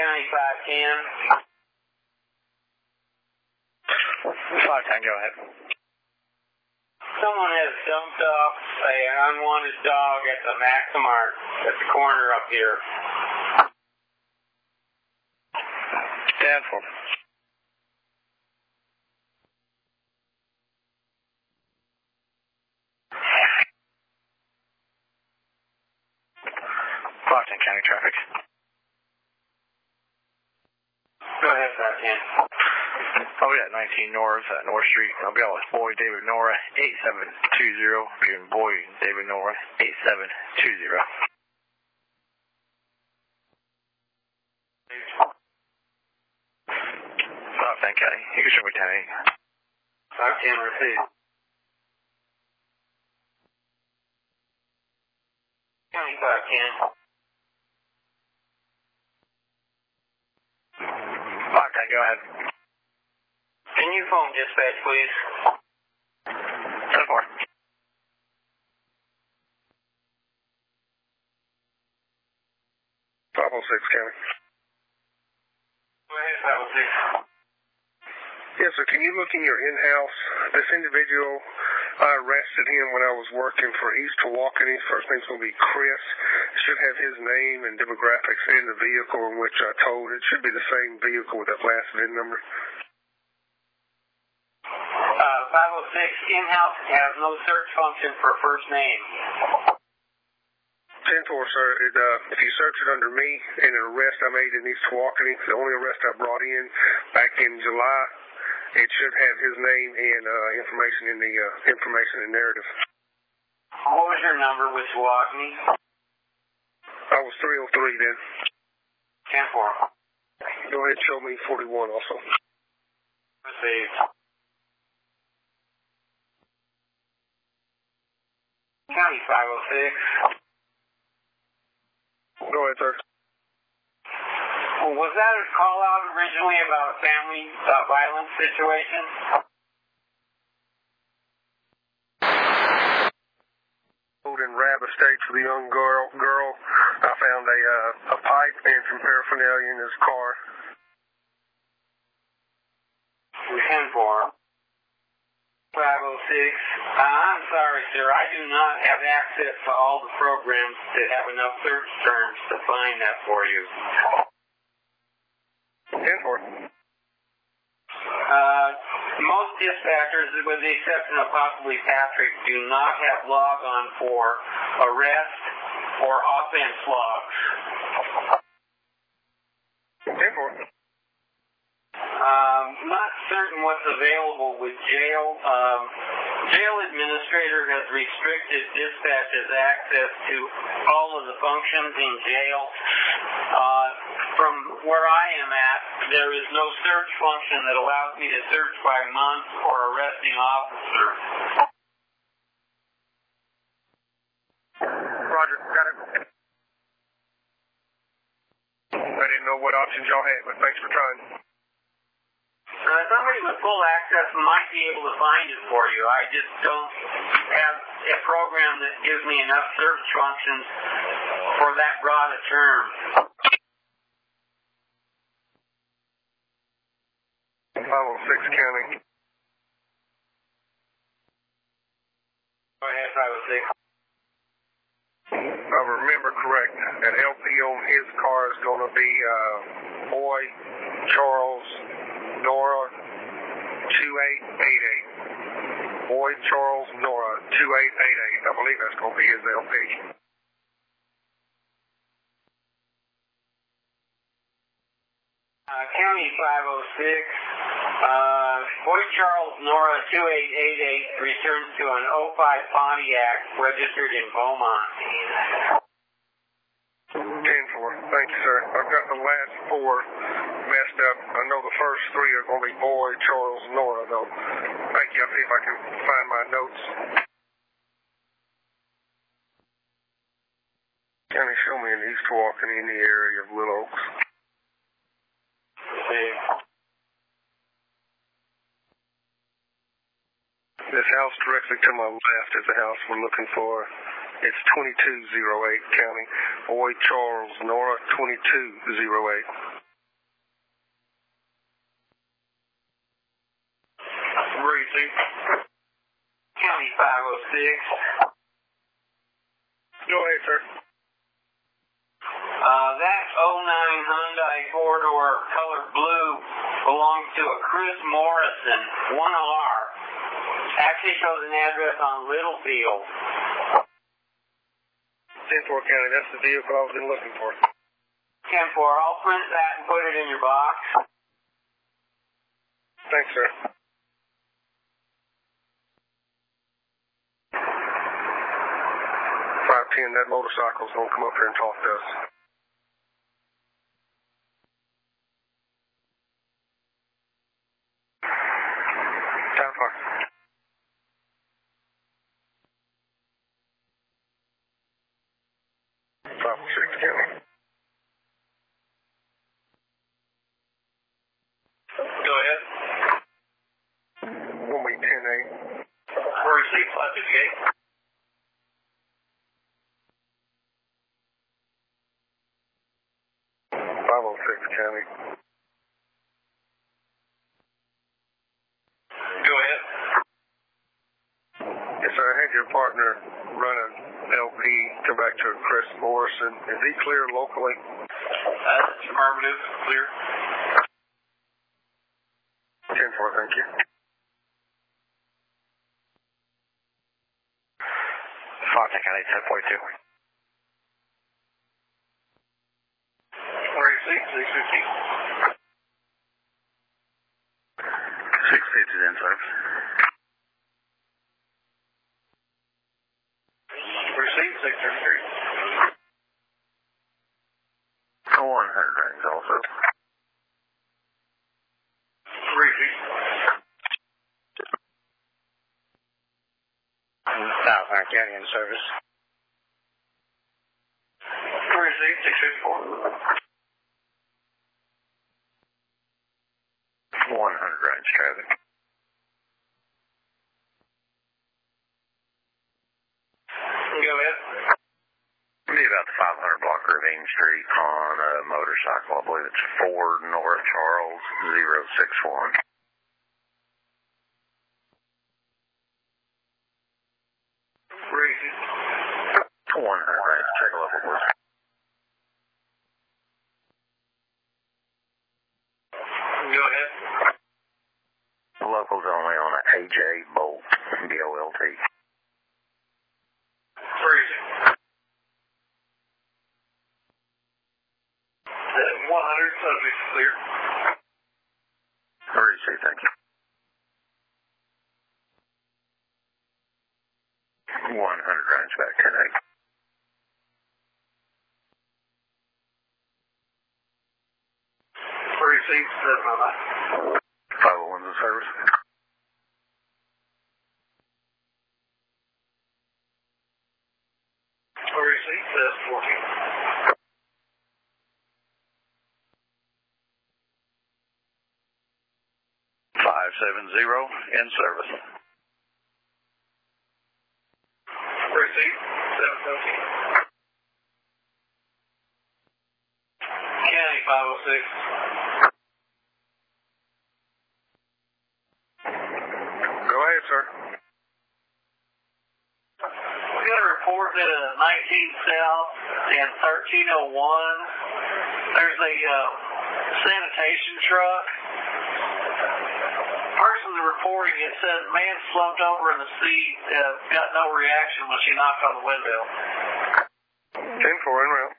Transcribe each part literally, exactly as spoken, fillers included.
County five ten. five ten, go ahead. Someone has dumped off a, an unwanted dog at the Maximart at the corner up here. Stand for. five ten County traffic. Go ahead, five ten. I'll be at nineteen North at North Street. I'll be out with Boy David Nora, eight seven two zero. And Boy David Nora, eight seven two zero. five ten County. You can show me ten eight. five ten received. County five ten. five ten, go ahead. Can you phone dispatch, please? ten four. five oh six, County. Go ahead, five oh six. Yes, sir. Can you look in your in-house? This individual, I arrested him when I was working for East Milwaukee. His first name's going to be Chris. Should have his name and demographics in the vehicle in which I towed. It should be the same vehicle with that last V I N number. Uh, five oh six, in-house has no search function for first name. ten four, sir. It, uh, if you search it under me and an arrest I made in East Milwaukee, the only arrest I brought in back in July, it should have his name and uh, information in the uh, information and narrative. What was your number with Milwaukee? I was three oh three then. ten four. Go ahead and show me forty-one also. Received. County five oh six. Go ahead, sir. Well, was that a call out originally about a family uh, violence situation? In Rab Estates with a young girl. Girl, I found a uh, a pipe and some paraphernalia in his car. ten four. five oh six. Uh, I'm sorry, sir. I do not have access to all the programs that have enough search terms to find that for you. ten four. Uh, most dispatchers, with the exception of possibly Patrick, do not have log-on for arrest or offense logs. ten four. Um, not certain what's available with jail. Um, jail administrator has restricted dispatch's access to all of the functions in jail. Uh, from where I am at, there is no search function that allows me to search by month or arresting officer. Roger, got it. I didn't know what options y'all had, but thanks for trying. Uh, somebody with full access might be able to find it for you. I just don't have a program that gives me enough search functions for that broad a term. five oh six County. Go ahead, five oh six. If I remember correct, that L P on his car is going to be uh, Boy Charles Nora two eight eight eight. Boy Charles Nora two eight eight eight. I believe that's going to be his L P. Uh, County five oh six. Uh, Boy Charles Nora two eight eight eight returns to an oh five Pontiac registered in Beaumont. ten four. Thank you, sir. I've got the last four messed up. I know the first three are going to be Boy Charles Nora, though. Thank you. I'll see if I can find my notes. Can you show me an East Walking in the area of Little Oaks? See. This house directly to my left is the house we're looking for. It's twenty-two oh eight County. Boy Charles Nora twenty-two oh eight. six. County five oh six. Go ahead, sir. Uh, that oh nine Hyundai four-door color blue belongs to a Chris Morrison, one R. Actually shows an address on Littlefield. ten four County, that's the vehicle I've been looking for. ten four, I'll print that and put it in your box. Thanks, sir. five ten, that motorcycle's going to come up here and talk to us. Time for five oh six County. Go ahead. One week ten eight. Receipt five fifty-eight. five oh six County. Go ahead. Yes, sir. I had your partner run an L P, come back to Chris Morrison. Is he clear locally? That's affirmative. Clear. ten four, thank you. Fontaine County, ten forty-two. Receipt six fifty. six fifty is in service. Receipt six thirty-three. one hundred range also. Receipt. South High County in service. Receipt six fifty-four. one hundred range traffic. Go ahead. Be about the five hundred block Ravine Street on a motorcycle. I believe it's Ford North Charles zero six one. Receipt. one hundred range, check level, please. Go ahead. Locals only on a A J Bolt, B O L T. Receipt. one hundred subject clear. Receipt, thank you. one hundred range back ten eight. Receipt, that's my line. five oh one's in service. Receipt, that's fourteen. five seven zero in service. Receipt, seven seventeen. County five oh six. Go ahead, sir. We got a report that a nineteen South and thirteen oh one, there's a uh, sanitation truck. Person reporting it says man slumped over in the seat, uh, got no reaction when she knocked on the window. ten four en route.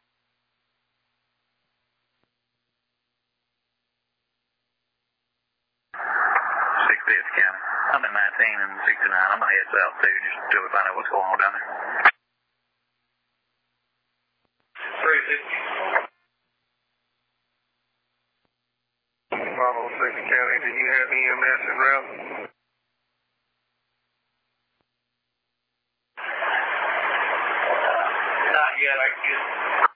six fifty County. I'm at nineteen and sixty-nine. I'm gonna head south too, just until we find out what's going on down there. three fifty. five oh six County, do you have E M S en route? Not yet, I guess.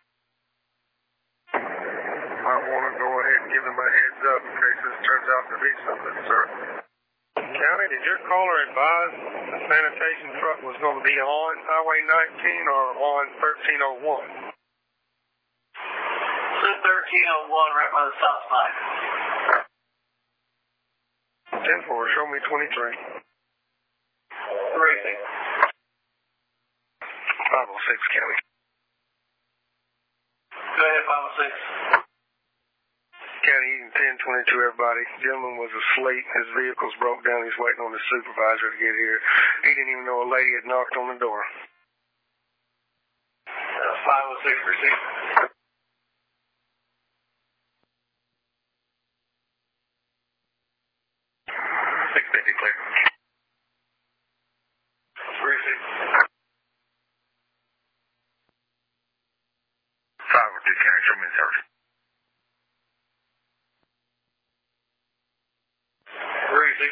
Might want to go ahead and give them a heads up in case this turns out to be something, sir. County, did your caller advise the sanitation truck was going to be on Highway nineteen or on thirteen oh one? It's thirteen oh one right by the stop sign. ten four, show me twenty-three. Racing. five oh six County. Go ahead, five oh six. County Eaton ten twenty-two, everybody. Gentleman was asleep. His vehicle's broke down. He's waiting on his supervisor to get here. He didn't even know a lady had knocked on the door. That's five oh six Racing. six fifty clear. Racing. five oh two County, show me the service. Racing.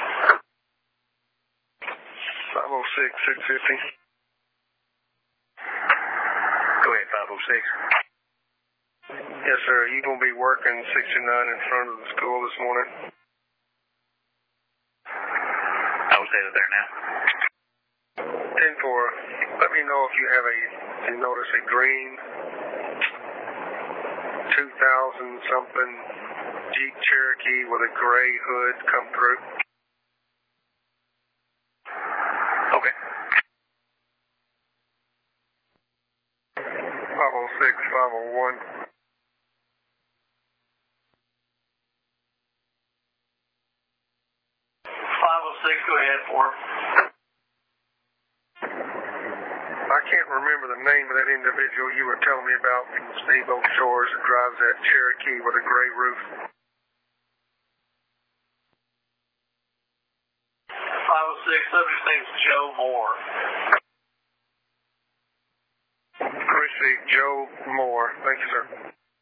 five oh six, six fifty. Go ahead, five oh six. Yes, sir. You going to be working sixty-nine in front of the school this morning? I was headed there now. ten four. Let me know if you have a, you notice a green two thousand something Jeep Cherokee with a gray hood come through. Okay. five oh six, five oh one. five oh six, go ahead, four. I can't remember the name of that individual you were telling me about from Steamboat Shores that drives that Cherokee with a gray roof. five oh six, subject's name's Joe Moore. Chrissy Joe Moore. Thank you, sir.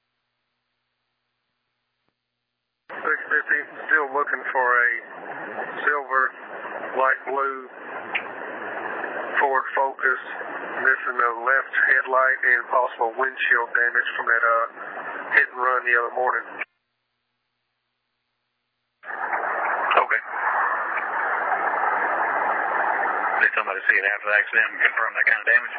six fifty, still looking for a silver, light blue Ford Focus, missing a left headlight and possible windshield damage from that uh, hit and run the other morning. Okay. Did somebody see it after the accident and confirm that kind of damage?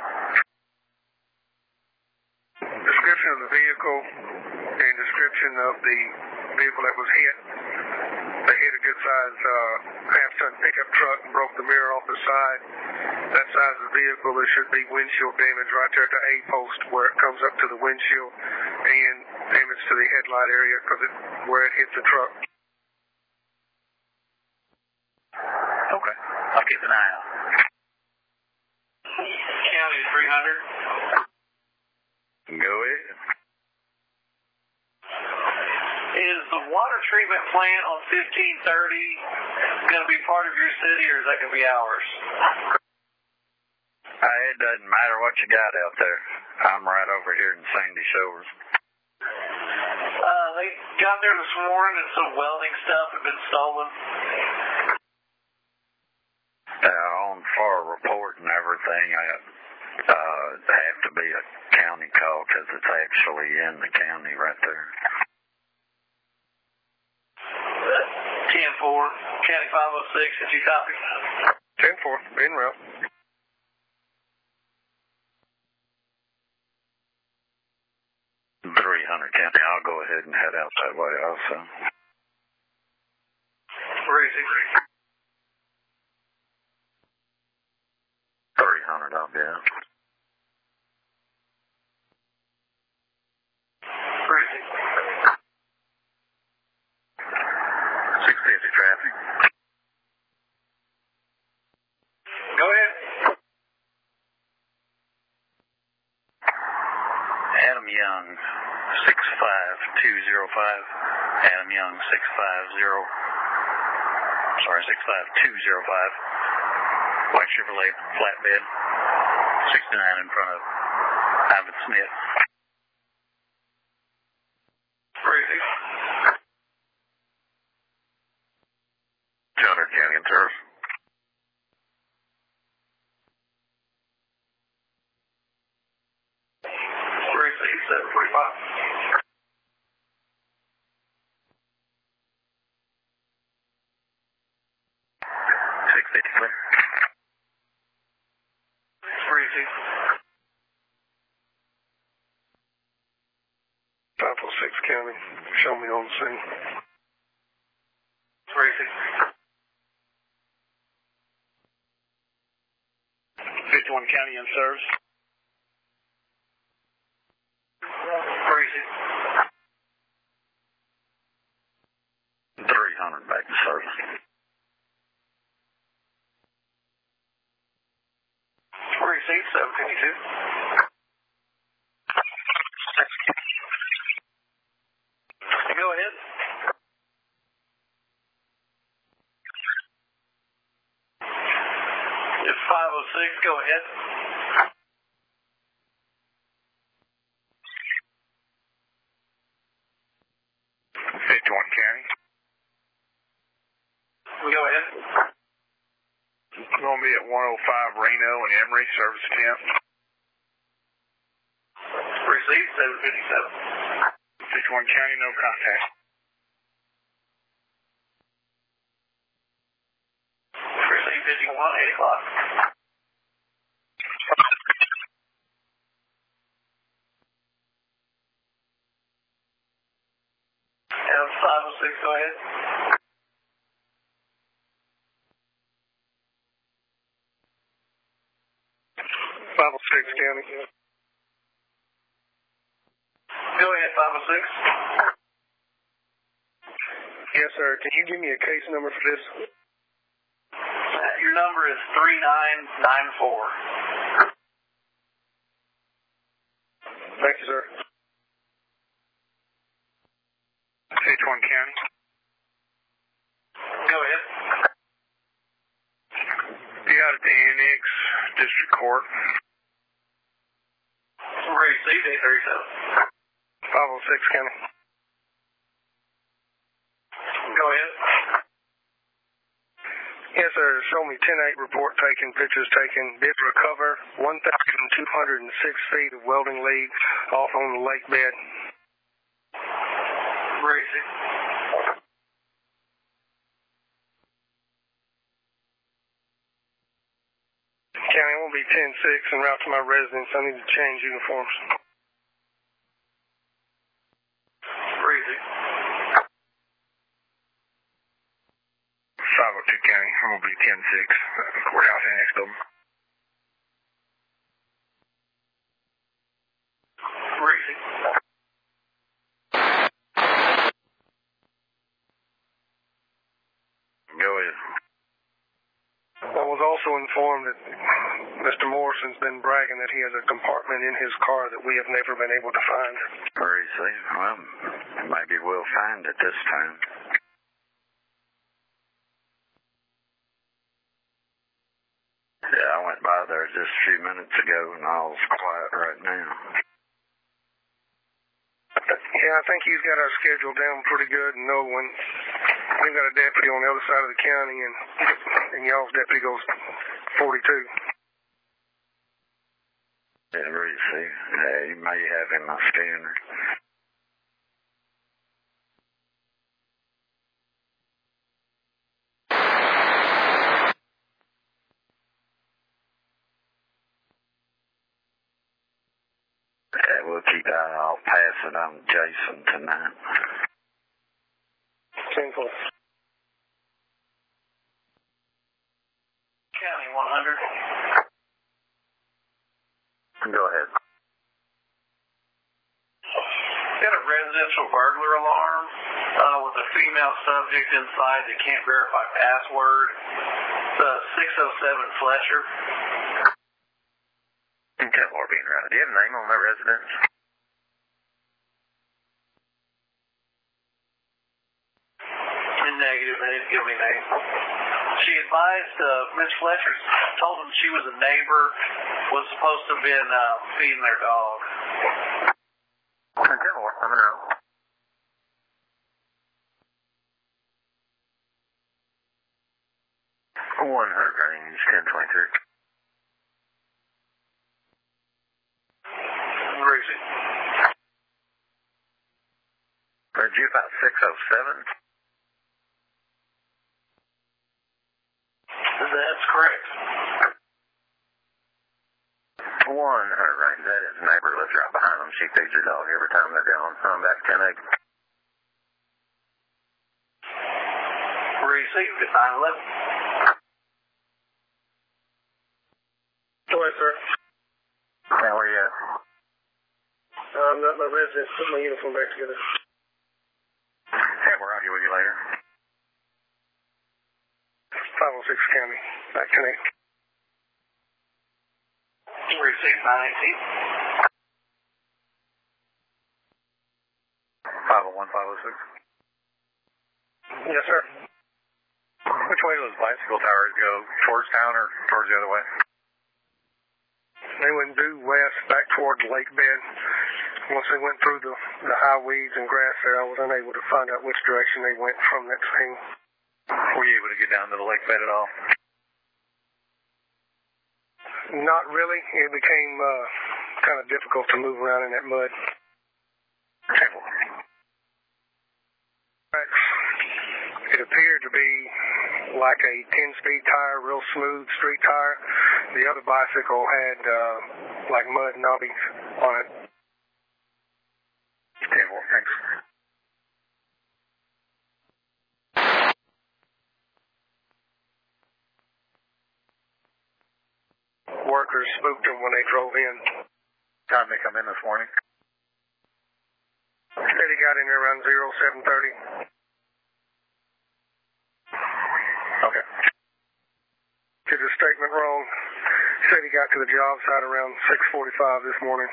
Description of the vehicle and description of the vehicle that was hit. They hit a good size uh, half-ton pickup truck and broke the mirror off the side. That size of the vehicle, there should be windshield damage right there at the A-post where it comes up to the windshield and damage to the headlight area because it where it hits the truck. Okay. I'll keep an eye out. County three hundred. Go ahead. Is the water treatment plant on fifteen thirty going to be part of your city, or is that going to be ours? Uh, it doesn't matter what you got out there. I'm right over here in Sandy Shores. Uh, they got there this morning and some welding stuff had been stolen. Uh, on for a report and everything, I, uh, they have to be a county call because it's actually in the county right there. ten four, County five oh six, did you copy? ten four, en route. three hundred County, I'll go ahead and head out that way also. Racing. three hundred, I'll be out. Racing. six fifty traffic. Go ahead. Adam Young, six five two zero five. Adam Young, six five zero. Sorry, six five two zero five. White Chevrolet flatbed. sixty-nine in front of Ivan Smith. Racing. two hundred County and Turf. Racing, seven forty-five. six fifty clear. Racing. five oh six County, show me on the scene. Racing. fifty-one County in service. Crazy. three hundred back to service. Receipt seven fifty-two. Go ahead. It's five oh six, go ahead. fifty-one County. Go ahead. It's going to be at one oh five Reno and Emory, service attempt. Receipt seven fifty-seven. fifty-one County, no contact. Receipt fifty-one, eight o'clock. And five oh six, go ahead. five oh six County. Go ahead, five oh six. Yes, sir. Can you give me a case number for this? Uh, your number is three nine nine four. Thank you, sir. fifty-one County. Go ahead. You got it to Enix District Court. Receipt eight thirty-seven. five oh six County. Go ahead. Yes, sir. Show me ten eight report taken, pictures taken. Did recover one thousand two hundred six feet of welding lead off on the lake bed. Receipt. County, will be ten six en route to my residence. I need to change uniforms. Receipt. five oh two County, I'm going to be ten six. Courthouse annex building. Receipt. Go ahead. I was also informed that Mister Morrison's been bragging that he has a compartment in his car that we have never been able to find. Receipt. Well, maybe we'll find it this time. Yeah, I went by there just a few minutes ago and all's quiet right now. Yeah, I think he's got our schedule down pretty good and know when we've got a deputy on the other side of the county and, and y'all's deputy goes forty-two. Yeah, receipt. Yeah, you may have in my scanner. Yeah, we'll keep that. I'll pass it on to Jason tonight. ten four. County one hundred. Go ahead. Got a residential burglar alarm uh, with a female subject inside that can't verify password. It's uh, six oh seven Fletcher. ten four being around. Do you have a name on that residence? Negative, they didn't give me a name. She advised uh, Miss Fletcher, told them she was a neighbor, was supposed to have been uh, feeding their dog. ten four, coming out. one hundred range, ten twenty-three. Receipt. Heard you about six oh seven? That's correct. one hundred range, that is neighbor lives right behind them. She feeds her dog every time they're gone. I'm back to ten eight. Receipt at nine eleven. Go ahead, sir. it. Put my uniform back together. Hey, we're out here with you later. five oh six County. Back tonight. Receive nine eighteen. five oh one, five oh six. Yes, sir. Which way do those bicycle towers go? Towards town or towards the other way? They went due west, back toward the lake bed. Once they went through the, the high weeds and grass there, I was unable to find out which direction they went from that thing. Were you able to get down to the lake bed at all? Not really. It became uh, kind of difficult to move around in that mud. It appeared to be like a ten-speed tire, real smooth street tire. The other bicycle had uh, like mud knobbies on it. Okay, well, thanks. Workers spooked them when they drove in. Time they come in this morning? Said he got in there around zero seven thirty. Okay. Did his statement wrong. Said he got to the job site around six forty-five this morning.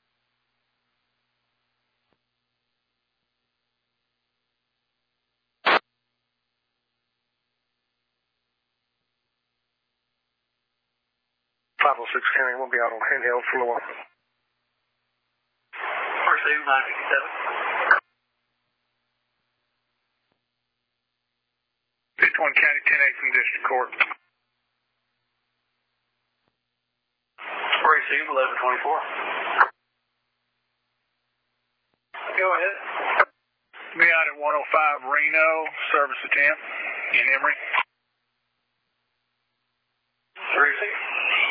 five oh six County won't be out on handheld floor. Receive nine fifty-seven. fifty-one County, ten eight from District Court. Receive eleven twenty-four. Go ahead. Be out at one oh five Reno, service to ten in Emory. Receive.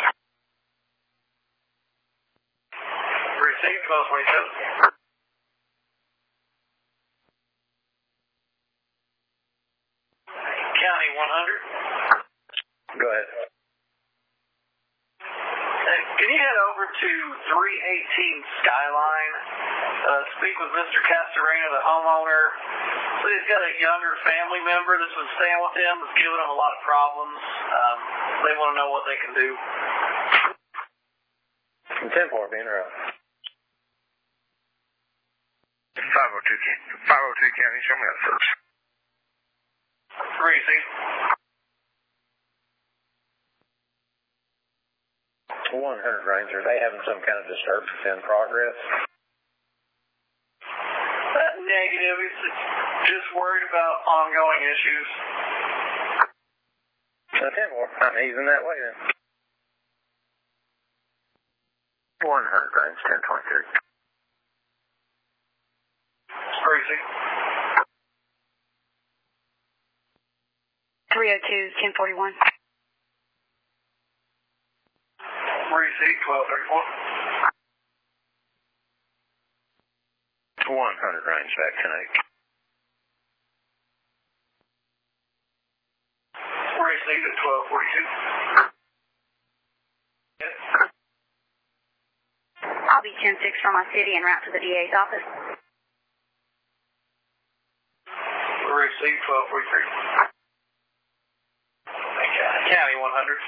Receive twelve twenty-seven. County one hundred. Go ahead. Uh, can you head over to three eighteen Skyline? Uh, speak with Mister Castorena, the homeowner. So he's got a younger family member that's been staying with him, that's giving him a lot of problems. Um, they want to know what they can do. ten four being around. five oh two, five oh two County, show me that first. Receive. one hundred Range, are they having some kind of disturbance in progress? Uh, negative. He's just worried about ongoing issues. ten four, I'm easing that way then. one hundred Range, ten twenty-three. Receive. three oh two, ten forty-one. Receive twelve thirty-four. one hundred Range back tonight. Receive at twelve forty-two. I'll be ten six from my city en route to the D A's office. Receive twelve forty-three. County one hundred.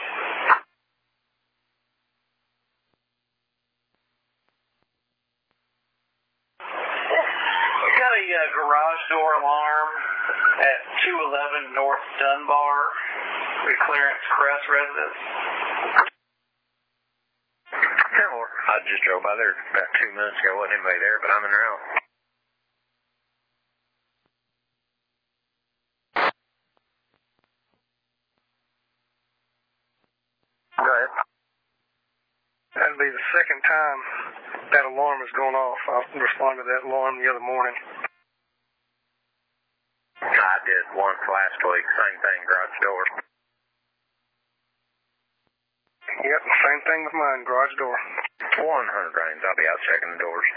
We got a uh, garage door alarm at two eleven North Dunbar, the Clarence Crest residence. ten four, I just drove by there about two minutes ago. Wasn't anybody there, but I'm in route. Go ahead. That'll be the second time that alarm has gone off. I responded to that alarm the other morning. I did once last week, same thing, garage door. Yep, same thing with mine, garage door. one hundred Range, I'll be out checking the doors.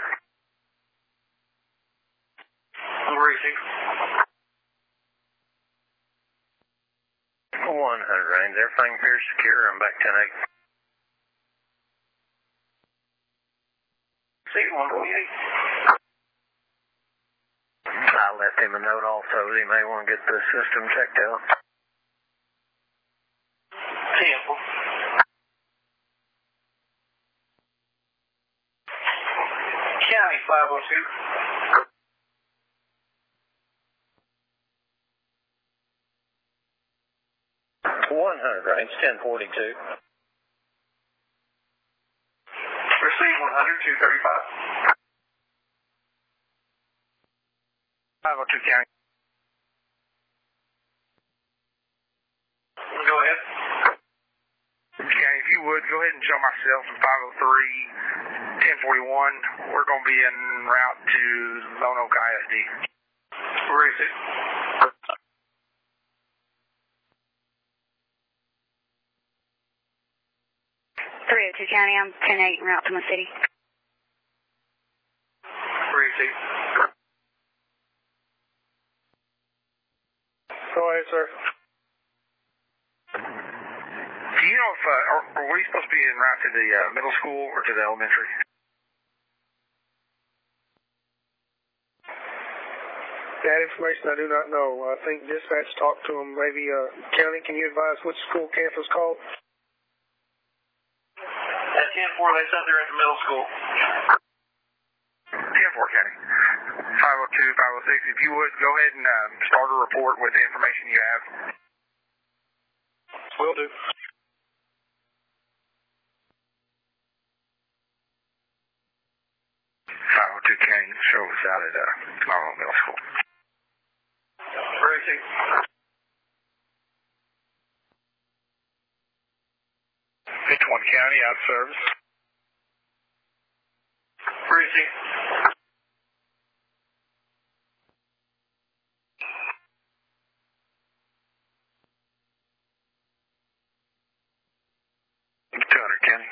Receive. one hundred Range, everything appears secure. I'm back ten eight. Receive one forty-eight. I left him a note also that he may want to get the system checked out. Temple. County five oh two. one hundred range, ten forty-two. Receive one hundred, two thirty-five. five oh two County. Go ahead. County, if you would, go ahead and show myself in five oh three, ten forty-one. We're going to be en route to Lone Oak I S D. Where is it? three oh two County, I'm ten eight en route to my city. Where is it? Go ahead, sir. Do you know if, uh, are, are we supposed to be en route to the uh, middle school or to the elementary? That information I do not know. I think dispatch talked to them. Maybe, uh, County, can you advise which school camp is called? At ten four, they said they're at the middle school. ten four County. five oh two, five oh six. If you would, go ahead and uh, start a report with the information you have. Will do. five oh two County, show us out at uh, Lone Oak Middle School. Where is it? fifty-one County, out of service. Where is it? two hundred County.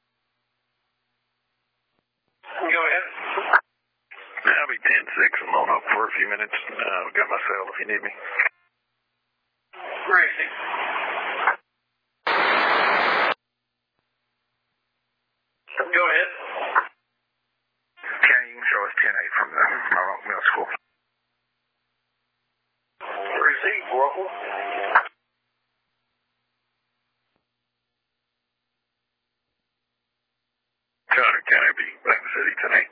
Go ahead. I'll be ten six and Lone Oak for a few minutes. Uh, got my cell if you need me. Where is it? Go ahead. County, you can show us ten eight from the Lone Oak Middle School. Receive, Ruffle. two hundred County will be back in the city tonight.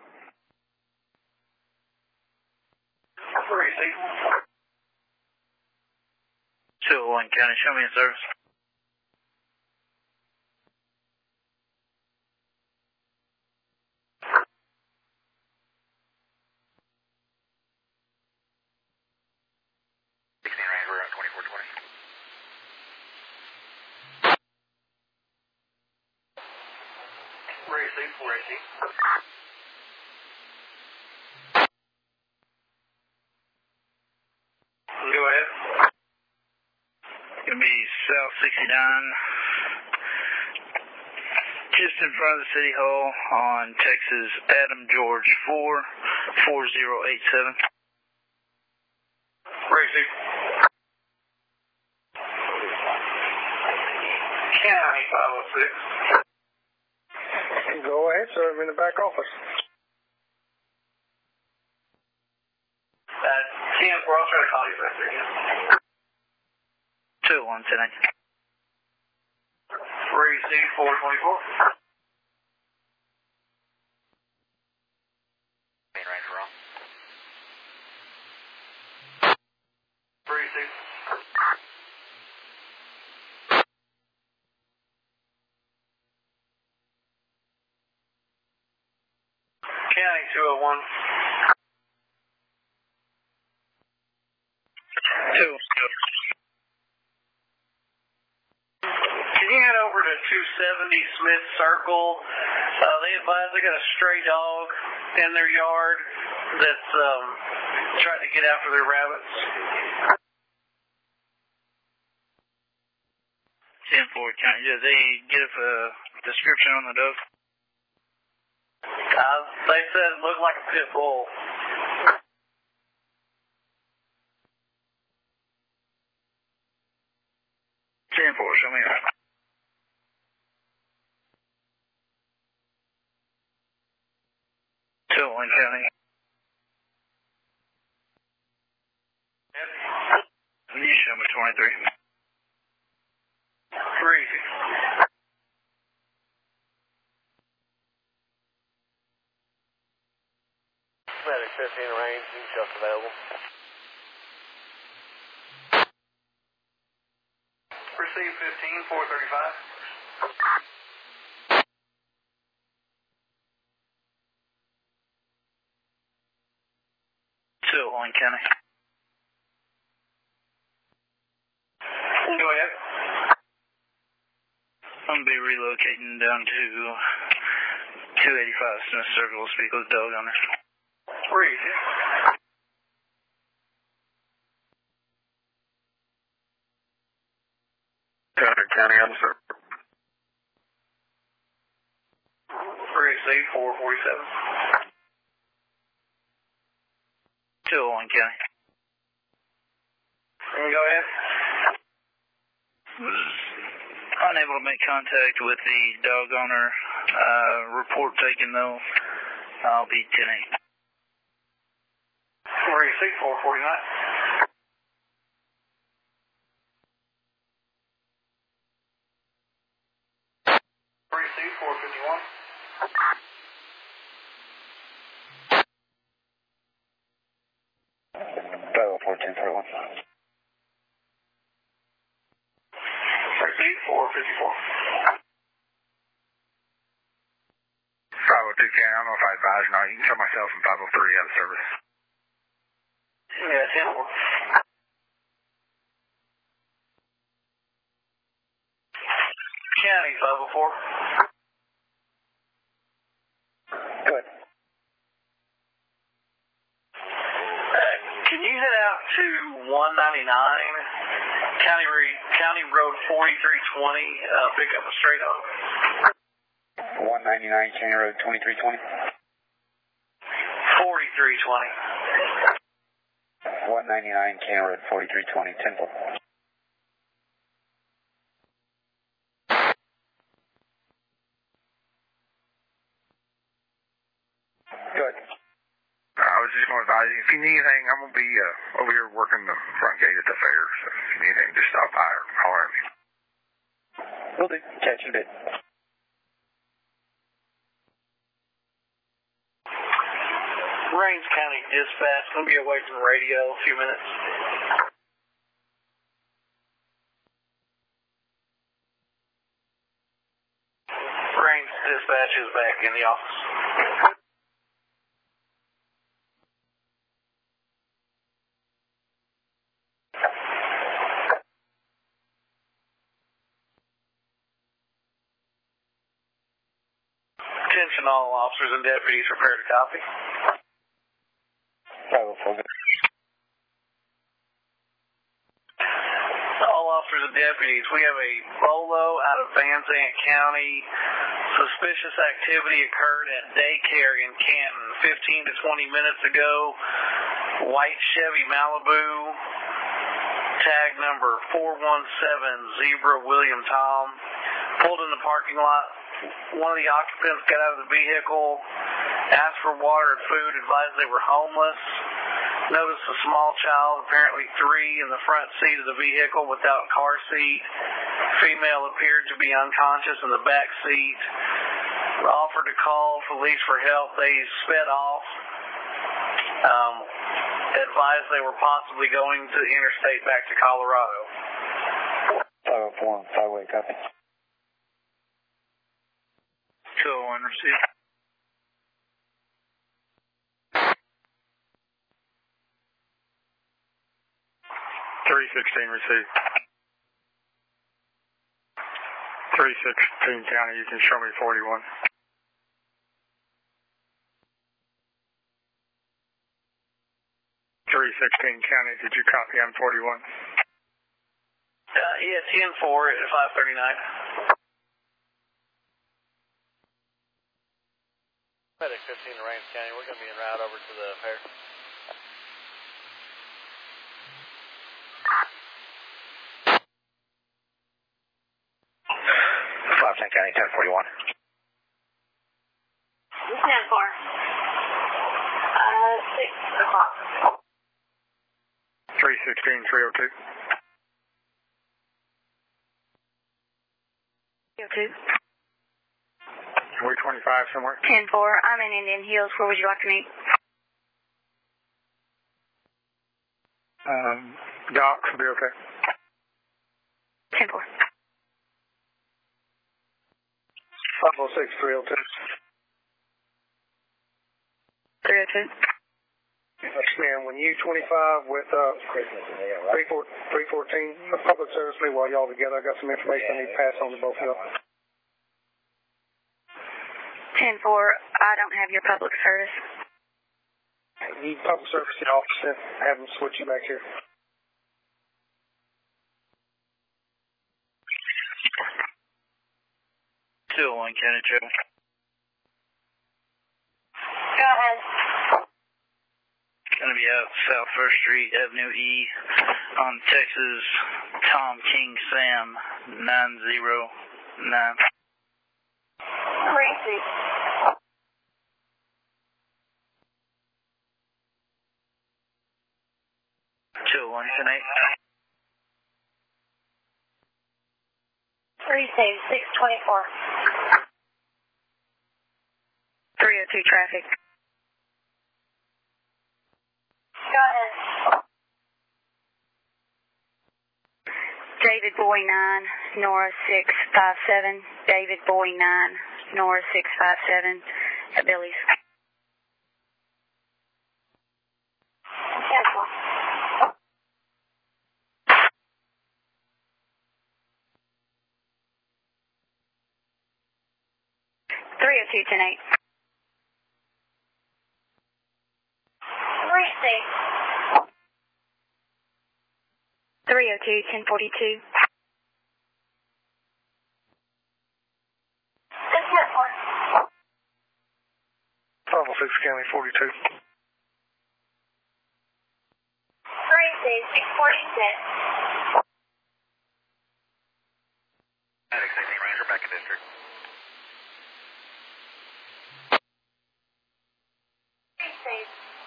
Receive. two oh one County, show me in service. sixteen range, we're on twenty-four twenty. Receive, receive. Go ahead. Gonna be South sixty-nine, just in front of the City Hall on Texas Adam George four four zero eight seven. Receive. County five oh six. Go ahead, sir. I'm in the back office. At ten four, I'll try to call you back there again. two oh one ten eight. Receive four twenty-four. Main range, we're on. Receive. County two oh one. two. Can you head over to two seventy Smith Circle? Uh, they advise they got a stray dog in their yard that's um, trying to get after their rabbits. ten four County, did they give a description on the dog? Uh, they said it looked like a pit bull. ten four, show me that. two oh one County. September twenty-three. three. Medic fifteen range, just available. Receive fifteen, four thirty-five. two oh one County. Go ahead. I'm going to be relocating down to two eighty-five Smith Circle. Speak with Doug on this. Three. Thunder County, I'm sir. Receive four forty-seven. two oh one County. Go ahead. Was unable to make contact with the dog owner. Uh, report taken though. I'll be ten eight. Receive four forty-nine. Receive four fifty-one. five oh four, ten forty-one. Receive four fifty-four. five oh two County, I don't know if I advise or not. You can tell myself in five oh three out of service. Yeah, ten four. County five oh four. Go ahead. Uh, can you head out to one ninety-nine County Re- County Road forty-three twenty, uh, pick up a straight on? one ninety-nine County Road twenty-three twenty. forty-three twenty. one ninety-nine County Road forty-three twenty, ten four. Good. I was just going to advise you, if you need anything, I'm going to be uh, over here working the front gate at the fair. So if you need anything, just stop by or holler at me. Will do. Catch you in a bit. Rains County Dispatch, going to be away from the radio a few minutes. Rains Dispatch is back in the office. Attention all officers and deputies, prepare to copy. five oh four. All officers and deputies, we have a bolo out of Van Zant County. Suspicious activity occurred at daycare in Canton fifteen to twenty minutes ago. White Chevy Malibu, tag number four one seven Zebra William Tom, pulled in the parking lot. One of the occupants got out of the vehicle, asked for water and food, advised they were homeless. Noticed a small child, apparently three, in the front seat of the vehicle without car seat. Female appeared to be unconscious in the back seat. Offered to call police for help. They sped off. Um, advised they were possibly going to the interstate back to Colorado. five oh four, five way copy. two oh one received. three sixteen received. three sixteen County, you can show me forty-one. three sixteen County, did you copy on forty-one? Uh, yeah, ten four at five thirty-nine. Medic fifteen to Rains County, we're going to be en route over to the fair. five ten County, ten forty-one. ten four. Uh, six o'clock. three sixteen, three oh two. two. We're twenty-five somewhere. ten four. I'm in Indian Hills. Where would you like to meet? Um, Doc will be okay. ten four. five oh six, three oh two. three oh two. Yes, ma'am. When you twenty-five with uh, three fourteen, public service me while y'all together. I got some information I need to pass on to both of y'all. ten four. I don't have your public service. You public service the office and have them switch you back here. two oh one County Trail. Go ahead. Gonna be out South First Street, Avenue E, on Texas, Tom King Sam, nine zero nine. three six. two oh one ten eight. three six, six twenty-four. three oh two traffic. Go ahead. David Boy nine, Nora six five seven. David Boy nine, Nora six five seven at Billy's. three oh two ten eight. three six. three oh two ten forty-two. five oh six County forty-two. three six, six forty-six. Ranger back in district. three six.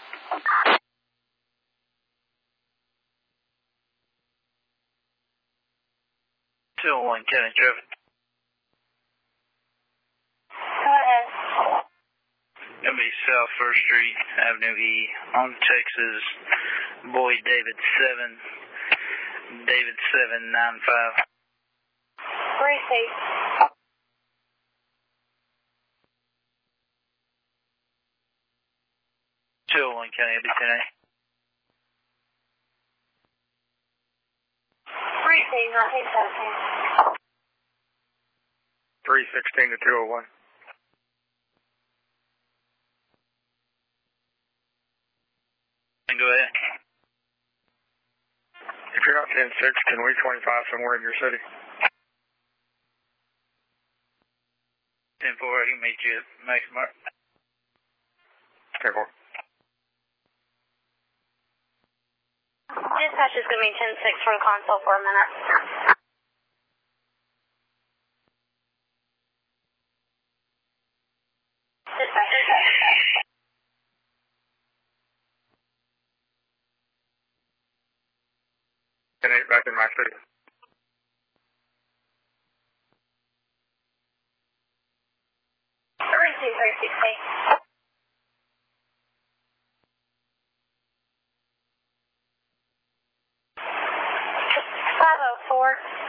two oh one County Traffic. Go ahead. Gonna be South First Street, Avenue E, on Texas, Boy David seven, David seven nine five. three six. two oh one County A B ten A. three six, nineteen seventeen. three sixteen to two oh one. Go ahead. If you're not ten six, can we twenty-five somewhere in your city? ten four, I can meet you at Max Mart. ten four. Dispatch is going to be ten six from console for a minute. Dispatch. ten eight back in my city. three two, three six eight. five oh four.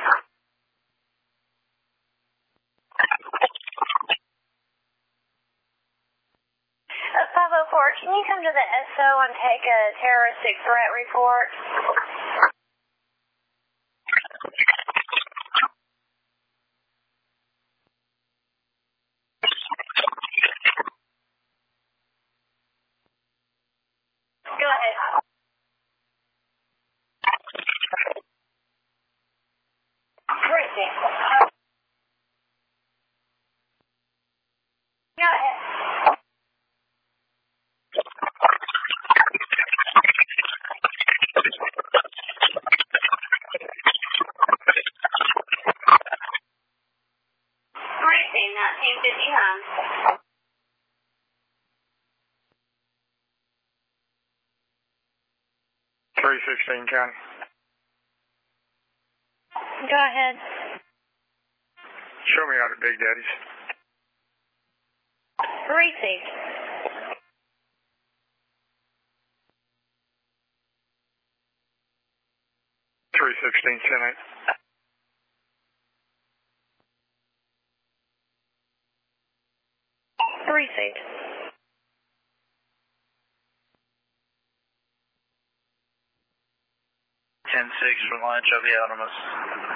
Uh, five oh four, can you come to the S O and take a terroristic threat report? Go ahead. three six. Go ahead. nineteen fifty-nine. three sixteen County. Go ahead. Show me out at Big Daddy's. Received. three sixteen, ten eight. Received. ten six for lunch, I'll be out on us.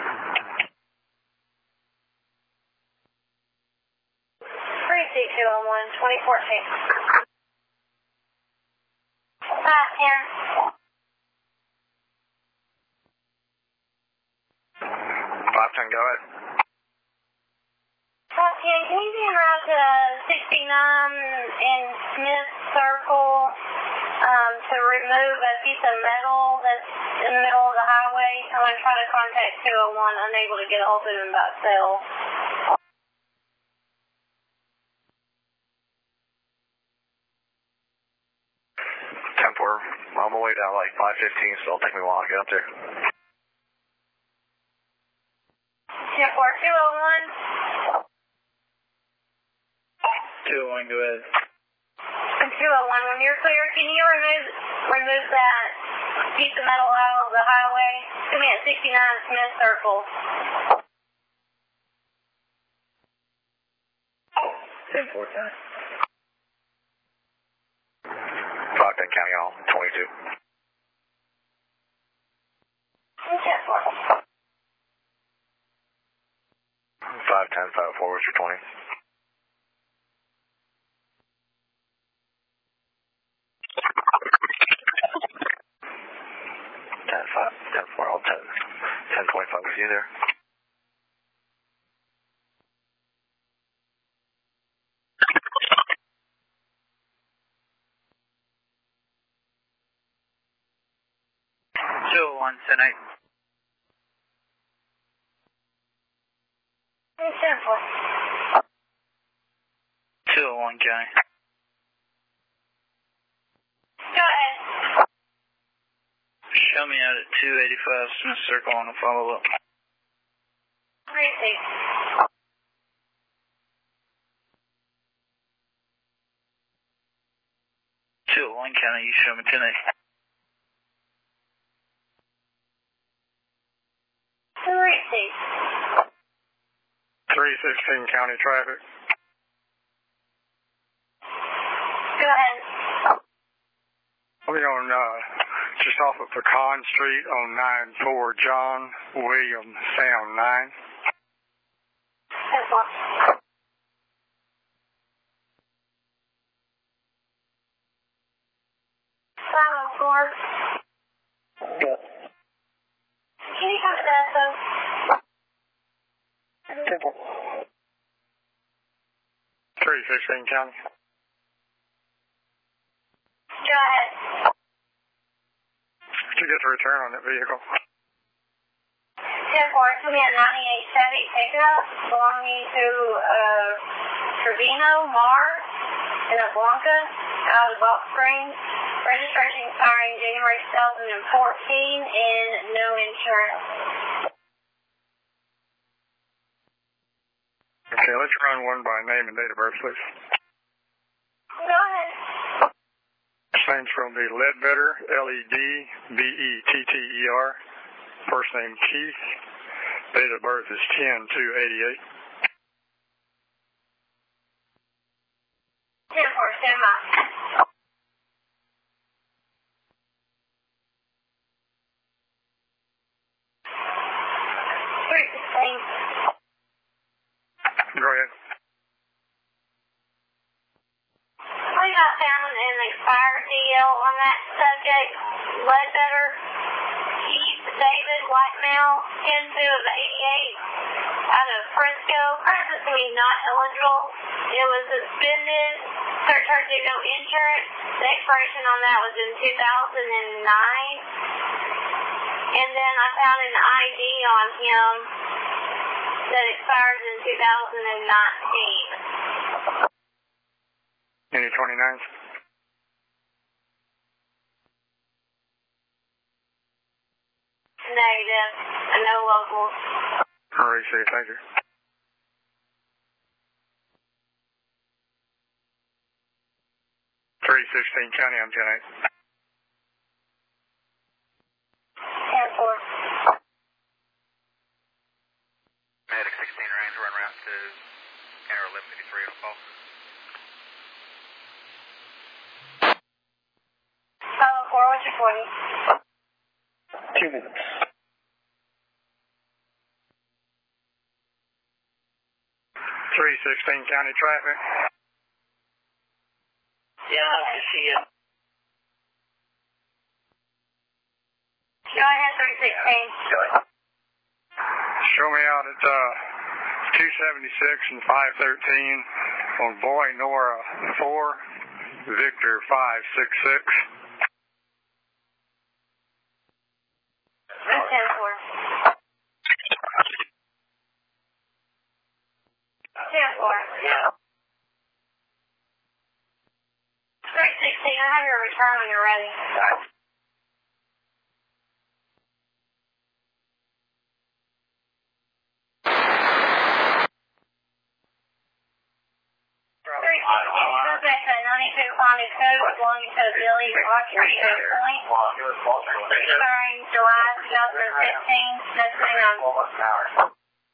Received two oh one, twenty fourteen. five ten. five ten, go ahead. five ten, can you be en route to sixty-nine in Smith Circle um, to remove a piece of metal that's in the middle of the highway? I'm going to try to contact two oh one, unable to get a hold of him about cell. ten four, I'm on my way down like five fifteen, so it'll take me a while to get up there. ten four, two oh one. two oh one, go ahead. two oh one, when you're clear, can you remove remove that piece of metal out of the highway? Come in at sixty-nine Smith Circle. ten four, ten. Stockton County Hall, twenty-two. ten four. five ten, five four, what's your twenty? ten five, ten four, all ten. ten twenty-five with you there. two oh one, ten eight. ten four. two oh one, County. Go ahead. Show me out at two eighty-five Smith Circle on a follow-up. Received. two oh one, County, you show me ten eight. Received. three sixteen County traffic. Go ahead. I'll be on, uh, just off of Pecan Street on nine four John William Sound nine. ten four. five oh four. Can you come to that, though? ten four. three sixteen County. Go ahead. Did you get the return on that vehicle? ten four, to me at ninety-eight Chevy pickup belonging to uh, Trevino Mar in Blanca out of Box Springs. Registration expiring January two thousand fourteen and no insurance. Okay, let's run one by name and date of birth, please. Go ahead. Name's going to be Ledbetter, L E D B E T T E R. First name Keith. Date of birth is ten two eighty-eight. ten four, stand by. three sixteen. Go ahead. We got found an expired D L on that subject. Ledbetter, Keith David, white male, ten two of eighty-eight, out of Frisco, presently not eligible. It was suspended, surcharge due no insurance. The expiration on that was in two thousand nine. And then I found an I D on him that expires in two thousand nineteen. Any twenty-nines? Negative. No locals. All right, see you. Thank you. sixteen County, I'm ten eight. ten four. Medic sixteen range, run route to Air eleven fifty-three on call. five oh four, what's your forty? Two minutes. three sixteen County traffic. Yeah, I can see it. Go ahead, three sixteen. Show me out at uh, two seventy-six and five thirteen on Boy Nora four, Victor five six six. ten four. ten four. Yeah. three sixteen, I have your return when you're ready. three sixteen, subject at ninety-two Honda Code, belonging to Billy Rochester Point, expiring July twenty fifteen, no twenty-nine.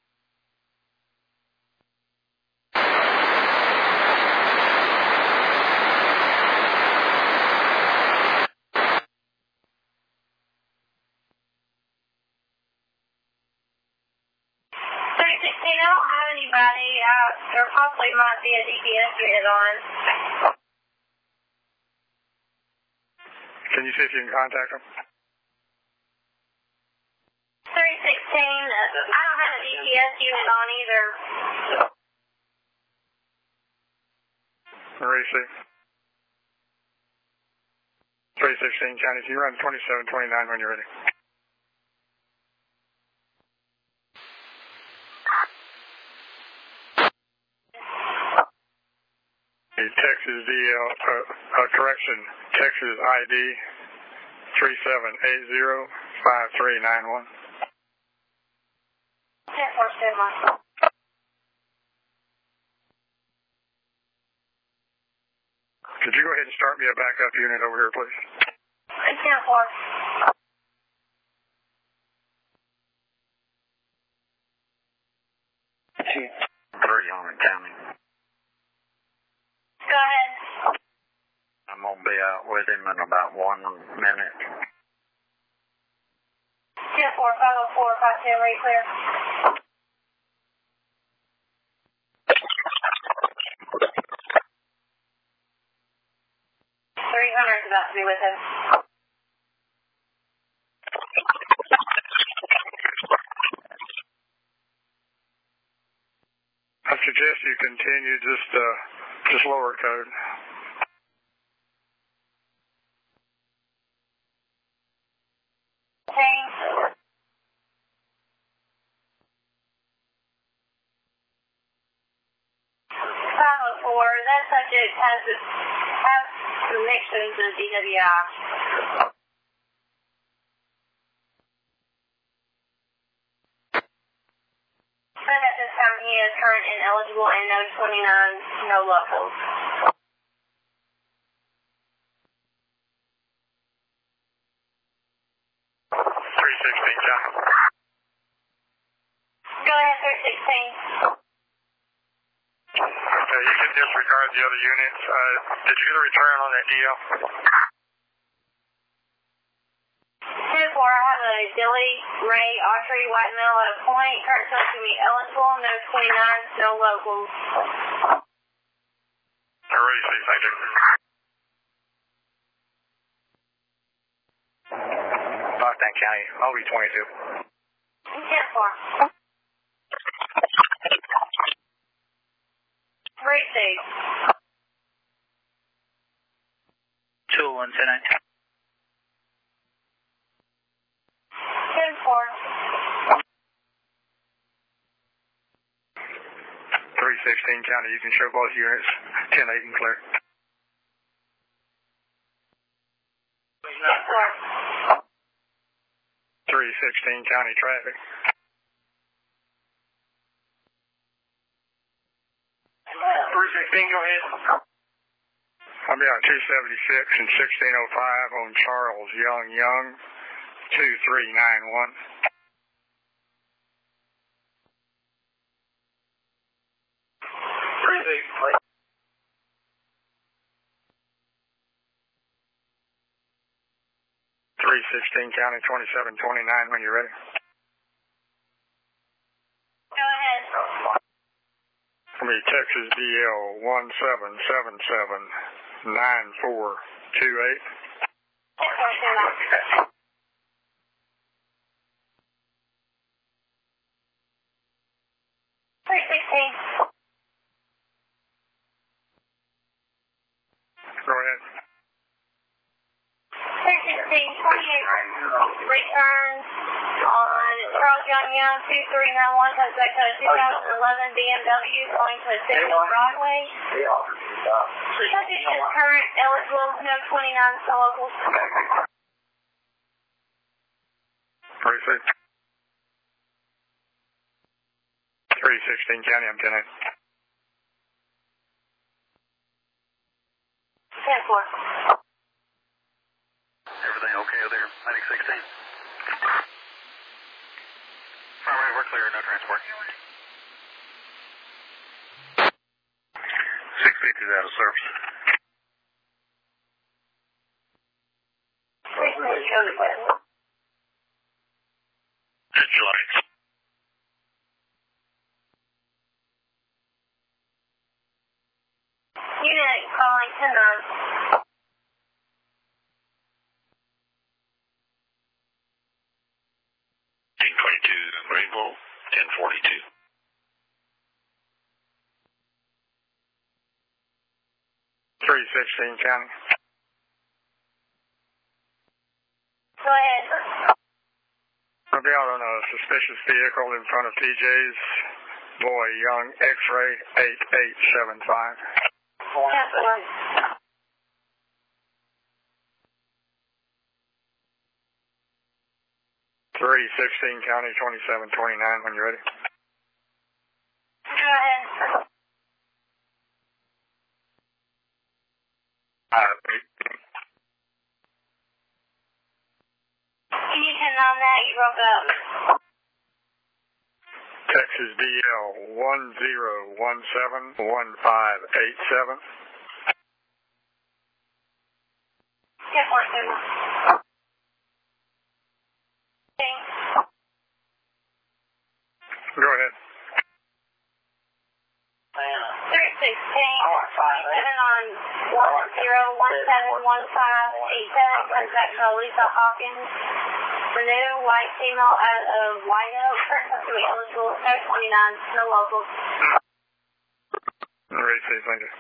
three sixteen, I don't have anybody. Uh, there possibly might be a D P S unit on. Can you see if you can contact them? three sixteen, uh, I don't have a D P S unit on either. Where is he? three sixteen County, can you run twenty-seven twenty-nine when you're ready? Texas D L, uh, uh, correction, Texas I D three seven eight zero five three nine one. ten four seven. Could you go ahead and start me a backup unit over here, please? ten four. Three on the county. Go ahead. I'm going to be out with him in about one minute. ten four, five oh four, five ten, right clear. three hundred is about to be with him. I suggest you continue just, uh, just lower code. Change. five oh four, that subject has, has connections to D W I. But at this time he is current and eligible and no twenty-nine, no locals. three sixteen County. Go ahead, three sixteen. Okay, you can disregard the other units. Uh, did you get a return on that D L? ten four, I have a Billy Ray Autry white male at a point. Current to be eligible, no twenty-nine, no locals. Alright, see, thank you. Boston County, O B twenty-two. ten four. three six. two oh one ten nine. ten four. three sixteen County, you can show both units. ten eight and clear. ten four. three sixteen County traffic. three sixteen, go ahead. I'll be on two seventy-six and sixteen oh five on Charles Young Young, two three nine one. three sixteen County twenty-seven twenty-nine when you're ready. Go ahead. It'll be Texas D L one seven seven seven nine four two eight. three sixteen. Go ahead. three sixteen twenty-eight. Return on Charles Young Young two three nine one, contact code two thousand eleven B M W going to Central Broadway. Subject is current, eligible, no twenty-nine, so local. three sixteen County, I'm ten eight. ten four. Everything okay there? ninety sixteen. Primary, we're clear, no transport. six fifty is out of service. Hit your lights. Unit calling ten nine. ten twenty-two, Rainbow, ten forty-two. three sixteen County. Go ahead. I'll be out on a suspicious vehicle in front of T J's. Boy Young, X-ray eight eight seven five. ten four. three sixteen County twenty-seven twenty-nine when you're ready. Go ahead. Can you turn on that? You broke up. Texas D L one zero one seven one five eight seven. ten four two. Go ahead. three sixteen. Seven on one zero one seven one five eight seven. Contact Lisa Hawkins. Renew white female out of White Oak. Current customer eligible. No twenty-nine. No local. Ready, please, thank you.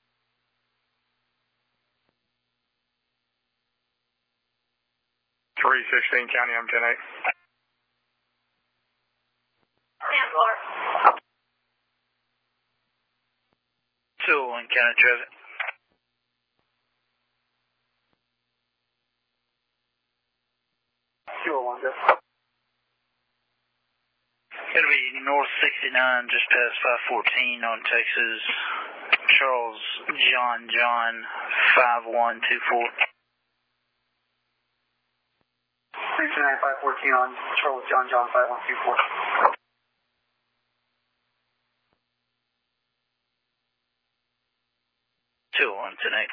three sixteen County, I'm ten eight. ten four. two oh one County Traffic. two oh one, go. It'll be North sixty-nine, just past five fourteen on Texas. Charles John John five one two four. sixty-nine five fourteen on Charles John John five one two four. two oh one tonight.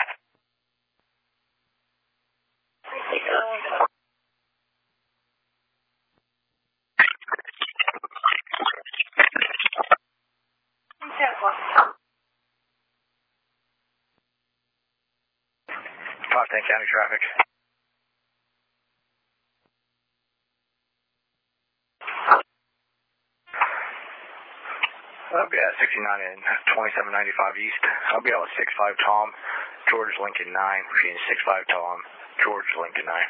Austin County traffic. I'll be at sixty-nine and twenty-seven ninety-five East. I'll be out at six five Tom, George Lincoln nine, repeating six five Tom, George Lincoln nine.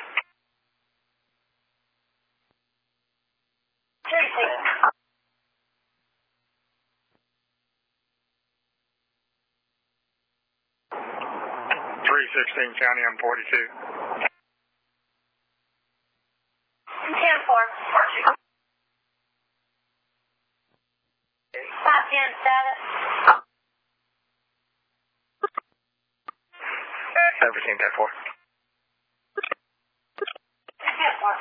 three sixteen County, I'm forty-two. ten four. five ten status. Everything ten four. ten four.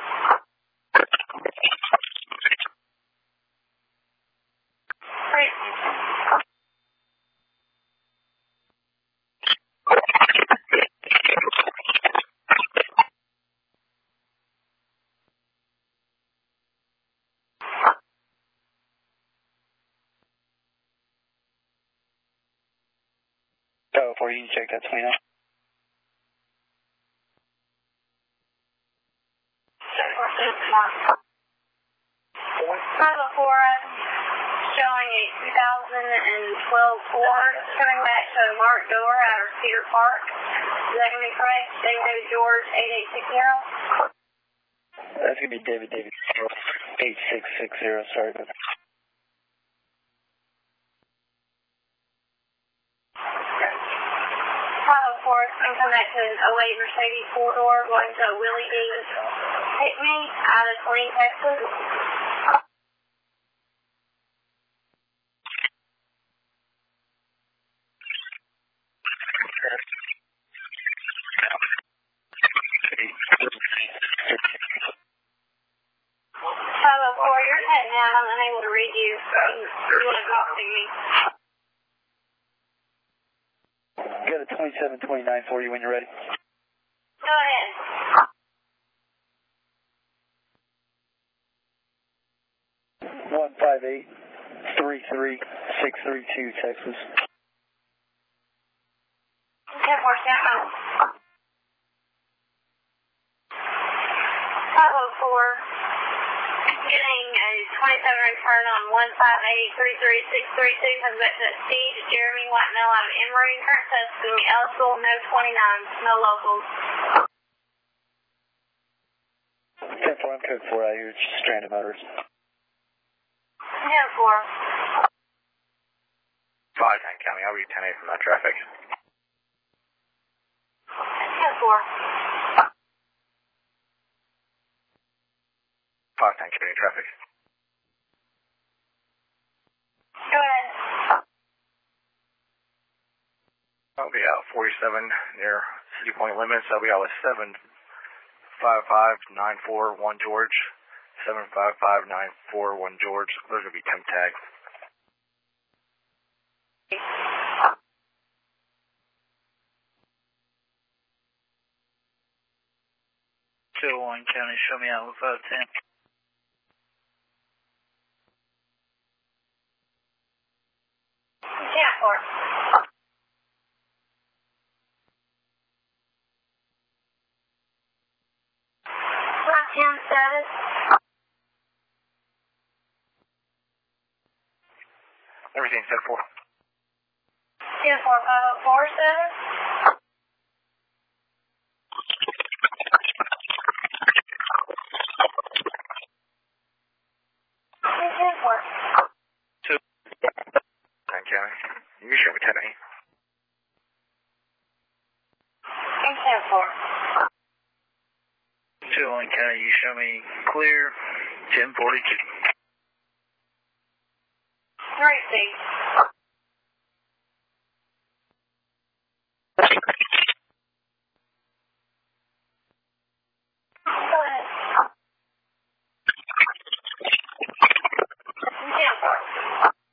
Three. So, before you can check that twenty-nine. five oh four, showing a two thousand twelve Ford coming back to Mark Door out of Cedar Park. Is that going to be correct? David David George, eight eight six zero. That's going to be David David eight six six zero, sorry about that. five oh four, I'm coming back to an oh eight Mercedes four-door going to Willie D. Hit me out of Saline, Texas. five oh four, you're cutting out. I'm unable to read you. You want to talk to me? Got a twenty-seven twenty-nine for you when you're ready. Go ahead. one five eight three three six three two, Texas. ten four, stand by. five oh four, getting a twenty-seven return on one five eight three three six three two, comes back to Steve Jeremy Whitemell out of Emory, current testing, eligible, no twenty-nine, no locals. ten four, I'm code four out here, it's just stranded motors. ten four. five ten County, I'll read ten eight from that traffic. ten four. five ten County traffic. Go ahead. I'll be out forty-seven near City Point limits. I'll be out with seven five five nine four one George. seven five five nine four one George. Those will be temp tags. two oh one County, show me out with five ten. ten four. five ten status. Everything's ten four. ten four five oh four status. ten four. ten County. You can show me ten eight. ten four. two oh one County, you show me clear, ten forty-two. three six. Go ahead. ten four.